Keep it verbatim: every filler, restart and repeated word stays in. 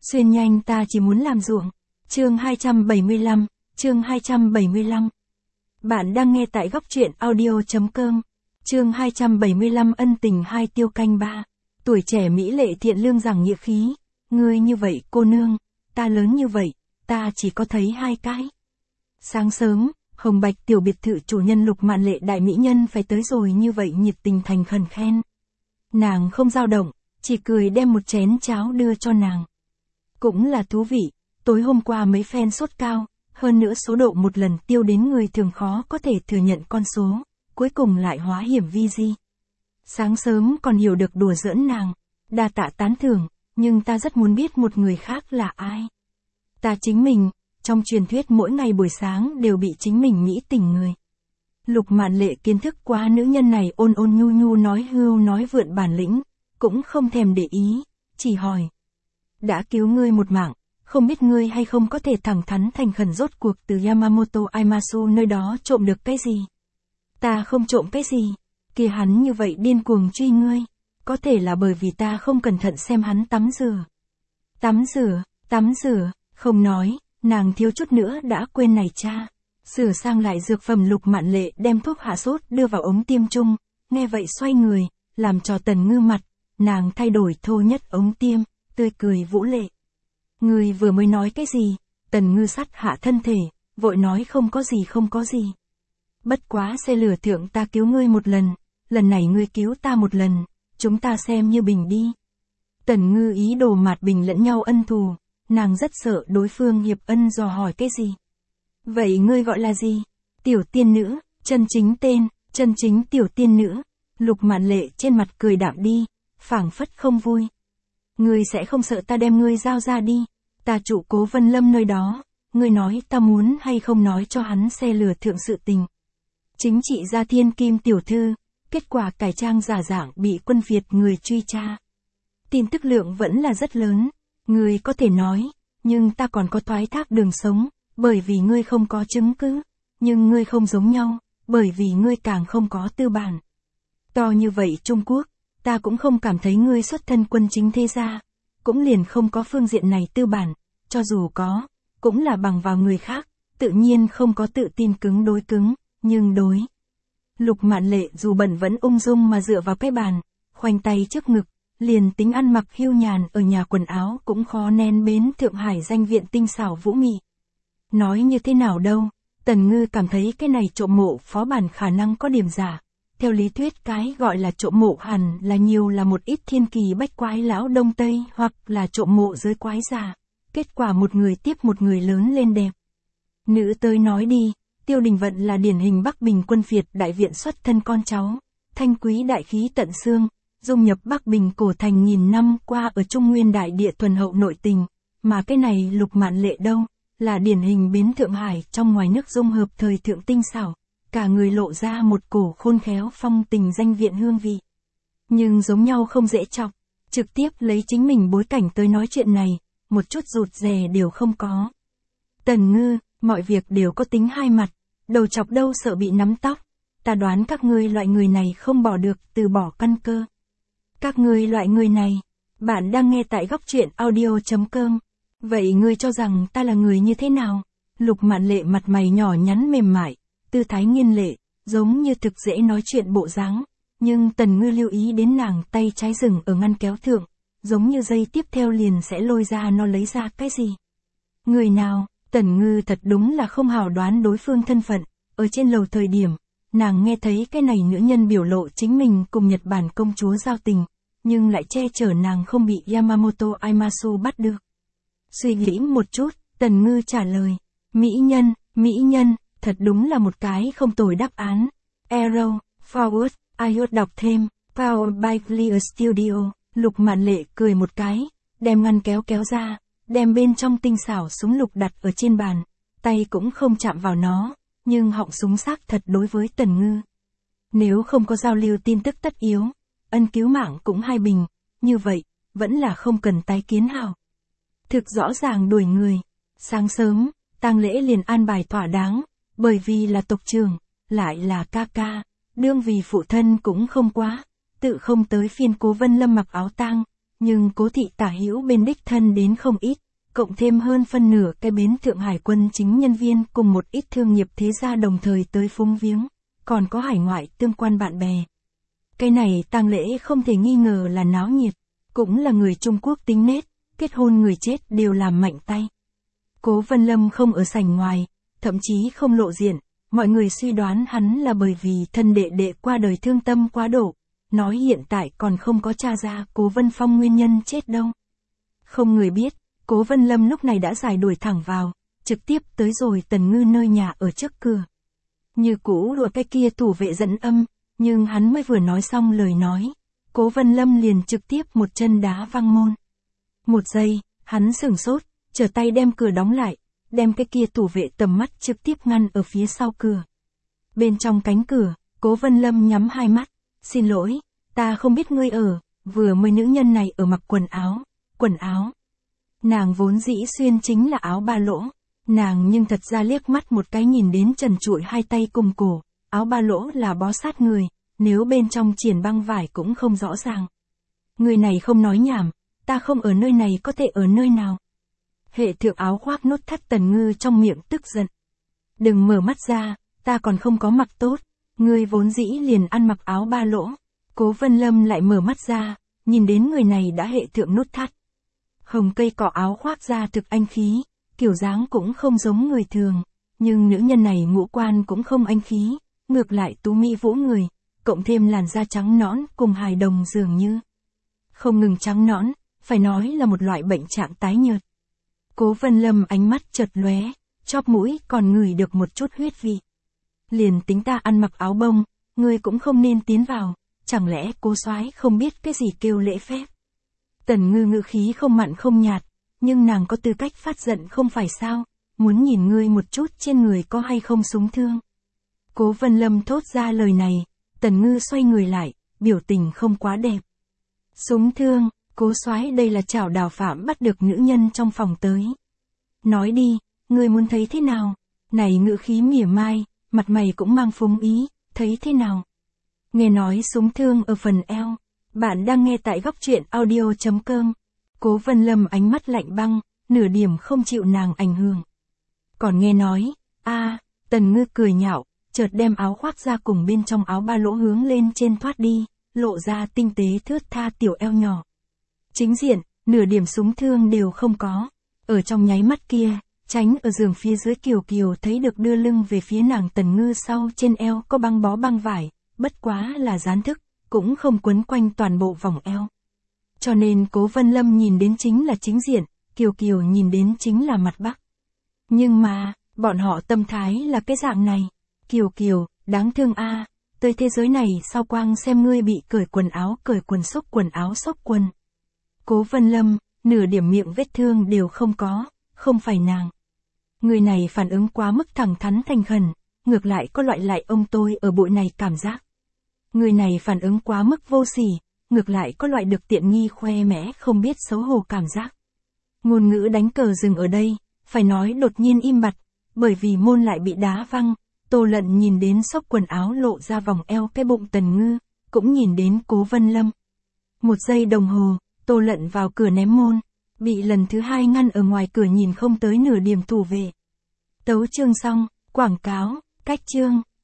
Xuyên nhanh ta chỉ muốn làm ruộng. Chương hai trăm bảy mươi lăm, chương hai trăm bảy mươi lăm. Bạn đang nghe tại góc truyện audio.com. Chương hai trăm bảy mươi lăm ân tình hai tiêu canh ba. Tuổi trẻ mỹ lệ thiện lương rằng nghĩa khí. Ngươi như vậy cô nương, ta lớn như vậy, ta chỉ có thấy hai cái. Sáng sớm, hồng bạch tiểu biệt thự chủ nhân Lục Mạn Lệ đại mỹ nhân phải tới rồi như vậy nhiệt tình thành khẩn khen. Nàng không dao động, chỉ cười đem một chén cháo đưa cho nàng. Cũng là thú vị, tối hôm qua mấy phen sốt cao, hơn nữa số độ một lần tiêu đến người thường khó có thể thừa nhận con số, cuối cùng lại hóa hiểm vi di. Sáng sớm còn hiểu được đùa giỡn nàng, đa tạ tán thưởng, nhưng ta rất muốn biết một người khác là ai. Ta chính mình, trong truyền thuyết mỗi ngày buổi sáng đều bị chính mình nghĩ tỉnh người. Lục Mạn Lệ kiến thức quá nữ nhân này ôn ôn nhu nhu nói hưu nói vượn bản lĩnh, cũng không thèm để ý, chỉ hỏi. Đã cứu ngươi một mạng, không biết ngươi hay không có thể thẳng thắn thành khẩn rốt cuộc từ Yamamoto Aimasu nơi đó trộm được cái gì? Ta không trộm cái gì, kia hắn như vậy điên cuồng truy ngươi, có thể là bởi vì ta không cẩn thận xem hắn tắm rửa. Tắm rửa, tắm rửa, không nói, nàng thiếu chút nữa đã quên này cha. Sửa sang lại dược phẩm Lục Mạn Lệ đem thuốc hạ sốt đưa vào ống tiêm chung, nghe vậy xoay người, làm cho Tần Ngư mặt, nàng thay đổi thô nhất ống tiêm, tươi cười vũ lệ. Ngươi vừa mới nói cái gì? Tần Ngư sắt hạ thân thể, vội nói không có gì không có gì. Bất quá xe lửa thượng ta cứu ngươi một lần, lần này ngươi cứu ta một lần, chúng ta xem như bình đi. Tần Ngư ý đồ mạt bình lẫn nhau ân thù, nàng rất sợ đối phương hiệp ân dò hỏi cái gì. Vậy ngươi gọi là gì? Tiểu tiên nữ, chân chính tên, chân chính tiểu tiên nữ. Lục Mạn Lệ trên mặt cười đạm đi, phảng phất không vui. Ngươi sẽ không sợ ta đem ngươi giao ra đi, ta trụ Cố Vân Lâm nơi đó, ngươi nói ta muốn hay không nói cho hắn xe lửa thượng sự tình. Chính trị gia thiên kim tiểu thư, kết quả cải trang giả dạng bị quân Việt người truy tra. Tin tức lượng vẫn là rất lớn, ngươi có thể nói, nhưng ta còn có thoái thác đường sống, bởi vì ngươi không có chứng cứ, nhưng ngươi không giống nhau, bởi vì ngươi càng không có tư bản. To như vậy Trung Quốc, ta cũng không cảm thấy ngươi xuất thân quân chính thế gia, cũng liền không có phương diện này tư bản, cho dù có, cũng là bằng vào người khác, tự nhiên không có tự tin cứng đối cứng, nhưng đối. Lục Mạn Lệ dù bận vẫn ung dung mà dựa vào cái bàn, khoanh tay trước ngực, liền tính ăn mặc hiu nhàn ở nhà quần áo cũng khó nén bến Thượng Hải danh viện tinh xảo vũ mị. Nói như thế nào đâu, Tần Ngư cảm thấy cái này trộm mộ phó bản khả năng có điểm giả. Theo lý thuyết cái gọi là trộm mộ hẳn là nhiều là một ít thiên kỳ bách quái lão Đông Tây hoặc là trộm mộ giới quái già. Kết quả một người tiếp một người lớn lên đẹp. Nữ tới nói đi, Tiêu Đình Vận là điển hình Bắc Bình quân Việt đại viện xuất thân con cháu. Thanh quý đại khí tận xương, dung nhập Bắc Bình cổ thành nghìn năm qua ở Trung Nguyên đại địa thuần hậu nội tình. Mà cái này Lục Mạn Lệ đâu, là điển hình bến Thượng Hải trong ngoài nước dung hợp thời thượng tinh xảo. Cả người lộ ra một cổ khôn khéo phong tình danh viện hương vị. Nhưng giống nhau không dễ chọc, trực tiếp lấy chính mình bối cảnh tới nói chuyện này, một chút rụt rè đều không có. Tần Ngư, mọi việc đều có tính hai mặt, đầu chọc đâu sợ bị nắm tóc, ta đoán các ngươi loại người này không bỏ được từ bỏ căn cơ. Các ngươi loại người này, bạn đang nghe tại góc truyện audio.com. Vậy ngươi cho rằng ta là người như thế nào? Lục Mạn Lệ mặt mày nhỏ nhắn mềm mại, tư thái nghiên lệ, giống như thực dễ nói chuyện bộ dáng, nhưng Tần Ngư lưu ý đến nàng tay trái dừng ở ngăn kéo thượng, giống như dây tiếp theo liền sẽ lôi ra nó lấy ra cái gì. Người nào? Tần Ngư thật đúng là không hảo đoán đối phương thân phận, ở trên lầu thời điểm, nàng nghe thấy cái này nữ nhân biểu lộ chính mình cùng Nhật Bản công chúa giao tình, nhưng lại che chở nàng không bị Yamamoto Aimasu bắt được. Suy nghĩ một chút, Tần Ngư trả lời, mỹ nhân, mỹ nhân. Thật đúng là một cái không tồi đáp án. Arrow, Forward, iOS đọc thêm, Powered by Clear Studio. Lục Mạn Lệ cười một cái, đem ngăn kéo kéo ra, đem bên trong tinh xảo súng lục đặt ở trên bàn, tay cũng không chạm vào nó, nhưng họng súng xác thật đối với Tần Ngư. Nếu không có giao lưu tin tức tất yếu, ân cứu mạng cũng hai bình, như vậy, vẫn là không cần tái kiến hảo. Thực rõ ràng đuổi người, sáng sớm, tang lễ liền an bài thỏa đáng. Bởi vì là tộc trưởng, lại là ca ca, đương vì phụ thân cũng không quá, tự không tới phiên Cố Vân Lâm mặc áo tang, nhưng Cố thị tả hữu bên đích thân đến không ít, cộng thêm hơn phân nửa cái bến Thượng Hải quân chính nhân viên cùng một ít thương nghiệp thế gia đồng thời tới phúng viếng, còn có hải ngoại tương quan bạn bè. Cái này tang lễ không thể nghi ngờ là náo nhiệt, cũng là người Trung Quốc tính nết, kết hôn người chết đều làm mạnh tay. Cố Vân Lâm không ở sảnh ngoài, thậm chí không lộ diện, mọi người suy đoán hắn là bởi vì thân đệ đệ qua đời thương tâm quá độ, nói hiện tại còn không có tra ra Cố Vân Phong nguyên nhân chết đâu. Không người biết, Cố Vân Lâm lúc này đã giải đuổi thẳng vào, trực tiếp tới rồi Tần Ngư nơi nhà ở trước cửa. Như cũ lùa cái kia thủ vệ dẫn âm, nhưng hắn mới vừa nói xong lời nói, Cố Vân Lâm liền trực tiếp một chân đá văng môn. Một giây, hắn sửng sốt, trở tay đem cửa đóng lại, đem cái kia thủ vệ tầm mắt trực tiếp ngăn ở phía sau cửa. Bên trong cánh cửa, Cố Vân Lâm nhắm hai mắt, xin lỗi, ta không biết ngươi ở, vừa mới nữ nhân này ở mặc quần áo, quần áo. Nàng vốn dĩ xuyên chính là áo ba lỗ, nàng nhưng thật ra liếc mắt một cái nhìn đến trần trụi hai tay cùng cổ, áo ba lỗ là bó sát người, nếu bên trong triển băng vải cũng không rõ ràng. Người này không nói nhảm, ta không ở nơi này có thể ở nơi nào. Hệ thượng áo khoác nốt thắt Tần Ngư trong miệng tức giận. Đừng mở mắt ra, ta còn không có mặc tốt, ngươi vốn dĩ liền ăn mặc áo ba lỗ. Cố Vân Lâm lại mở mắt ra, nhìn đến người này đã hệ thượng nốt thắt. Hồng cây cỏ áo khoác ra thực anh khí, kiểu dáng cũng không giống người thường, nhưng nữ nhân này ngũ quan cũng không anh khí, ngược lại tú mỹ vũ người, cộng thêm làn da trắng nõn cùng hài đồng dường như. Không ngừng trắng nõn, phải nói là một loại bệnh trạng tái nhợt. Cố Vân Lâm ánh mắt chợt lóe, chóp mũi còn ngửi được một chút huyết vị. Liền tính ta ăn mặc áo bông, ngươi cũng không nên tiến vào, chẳng lẽ Cố soái không biết cái gì kêu lễ phép. Tần Ngư ngữ khí không mặn không nhạt, nhưng nàng có tư cách phát giận không phải sao, muốn nhìn ngươi một chút trên người có hay không súng thương. Cố Vân Lâm thốt ra lời này, Tần Ngư xoay người lại, biểu tình không quá đẹp. Súng thương, Cố soái đây là chảo đào phạm bắt được nữ nhân trong phòng tới. Nói đi, ngươi muốn thấy thế nào? Này ngữ khí mỉa mai, mặt mày cũng mang phúng ý, thấy thế nào? Nghe nói súng thương ở phần eo. Bạn đang nghe tại góc truyện audio chấm com. Cố Vân Lâm ánh mắt lạnh băng, nửa điểm không chịu nàng ảnh hưởng. Còn nghe nói, a, à, Tần Ngư cười nhạo, chợt đem áo khoác ra cùng bên trong áo ba lỗ hướng lên trên thoát đi, lộ ra tinh tế thướt tha tiểu eo nhỏ. Chính diện, nửa điểm súng thương đều không có. Ở trong nháy mắt kia, tránh ở giường phía dưới Kiều Kiều thấy được đưa lưng về phía nàng Tần Ngư sau trên eo có băng bó băng vải, bất quá là gián thức, cũng không quấn quanh toàn bộ vòng eo. Cho nên Cố Vân Lâm nhìn đến chính là chính diện, Kiều Kiều nhìn đến chính là mặt bắc. Nhưng mà, bọn họ tâm thái là cái dạng này. Kiều Kiều, đáng thương a, à, tới thế giới này sao quang xem ngươi bị cởi quần áo cởi quần xốc quần áo xốc quần. Cố Vân Lâm, nửa điểm miệng vết thương đều không có, không phải nàng. Người này phản ứng quá mức thẳng thắn thành khẩn, ngược lại có loại lại ông tôi ở bụi này cảm giác. Người này phản ứng quá mức vô sỉ, ngược lại có loại được tiện nghi khoe mẽ không biết xấu hổ cảm giác. Ngôn ngữ đánh cờ dừng ở đây, phải nói đột nhiên im bặt, bởi vì môn lại bị đá văng, Tô Lận nhìn đến xốc quần áo lộ ra vòng eo cái bụng Tần Ngư, cũng nhìn đến Cố Vân Lâm. Một giây đồng hồ, Tô Lận vào cửa ném môn, bị lần thứ hai ngăn ở ngoài cửa nhìn không tới nửa điểm thủ vệ. Tấu chương xong, quảng cáo, cách chương.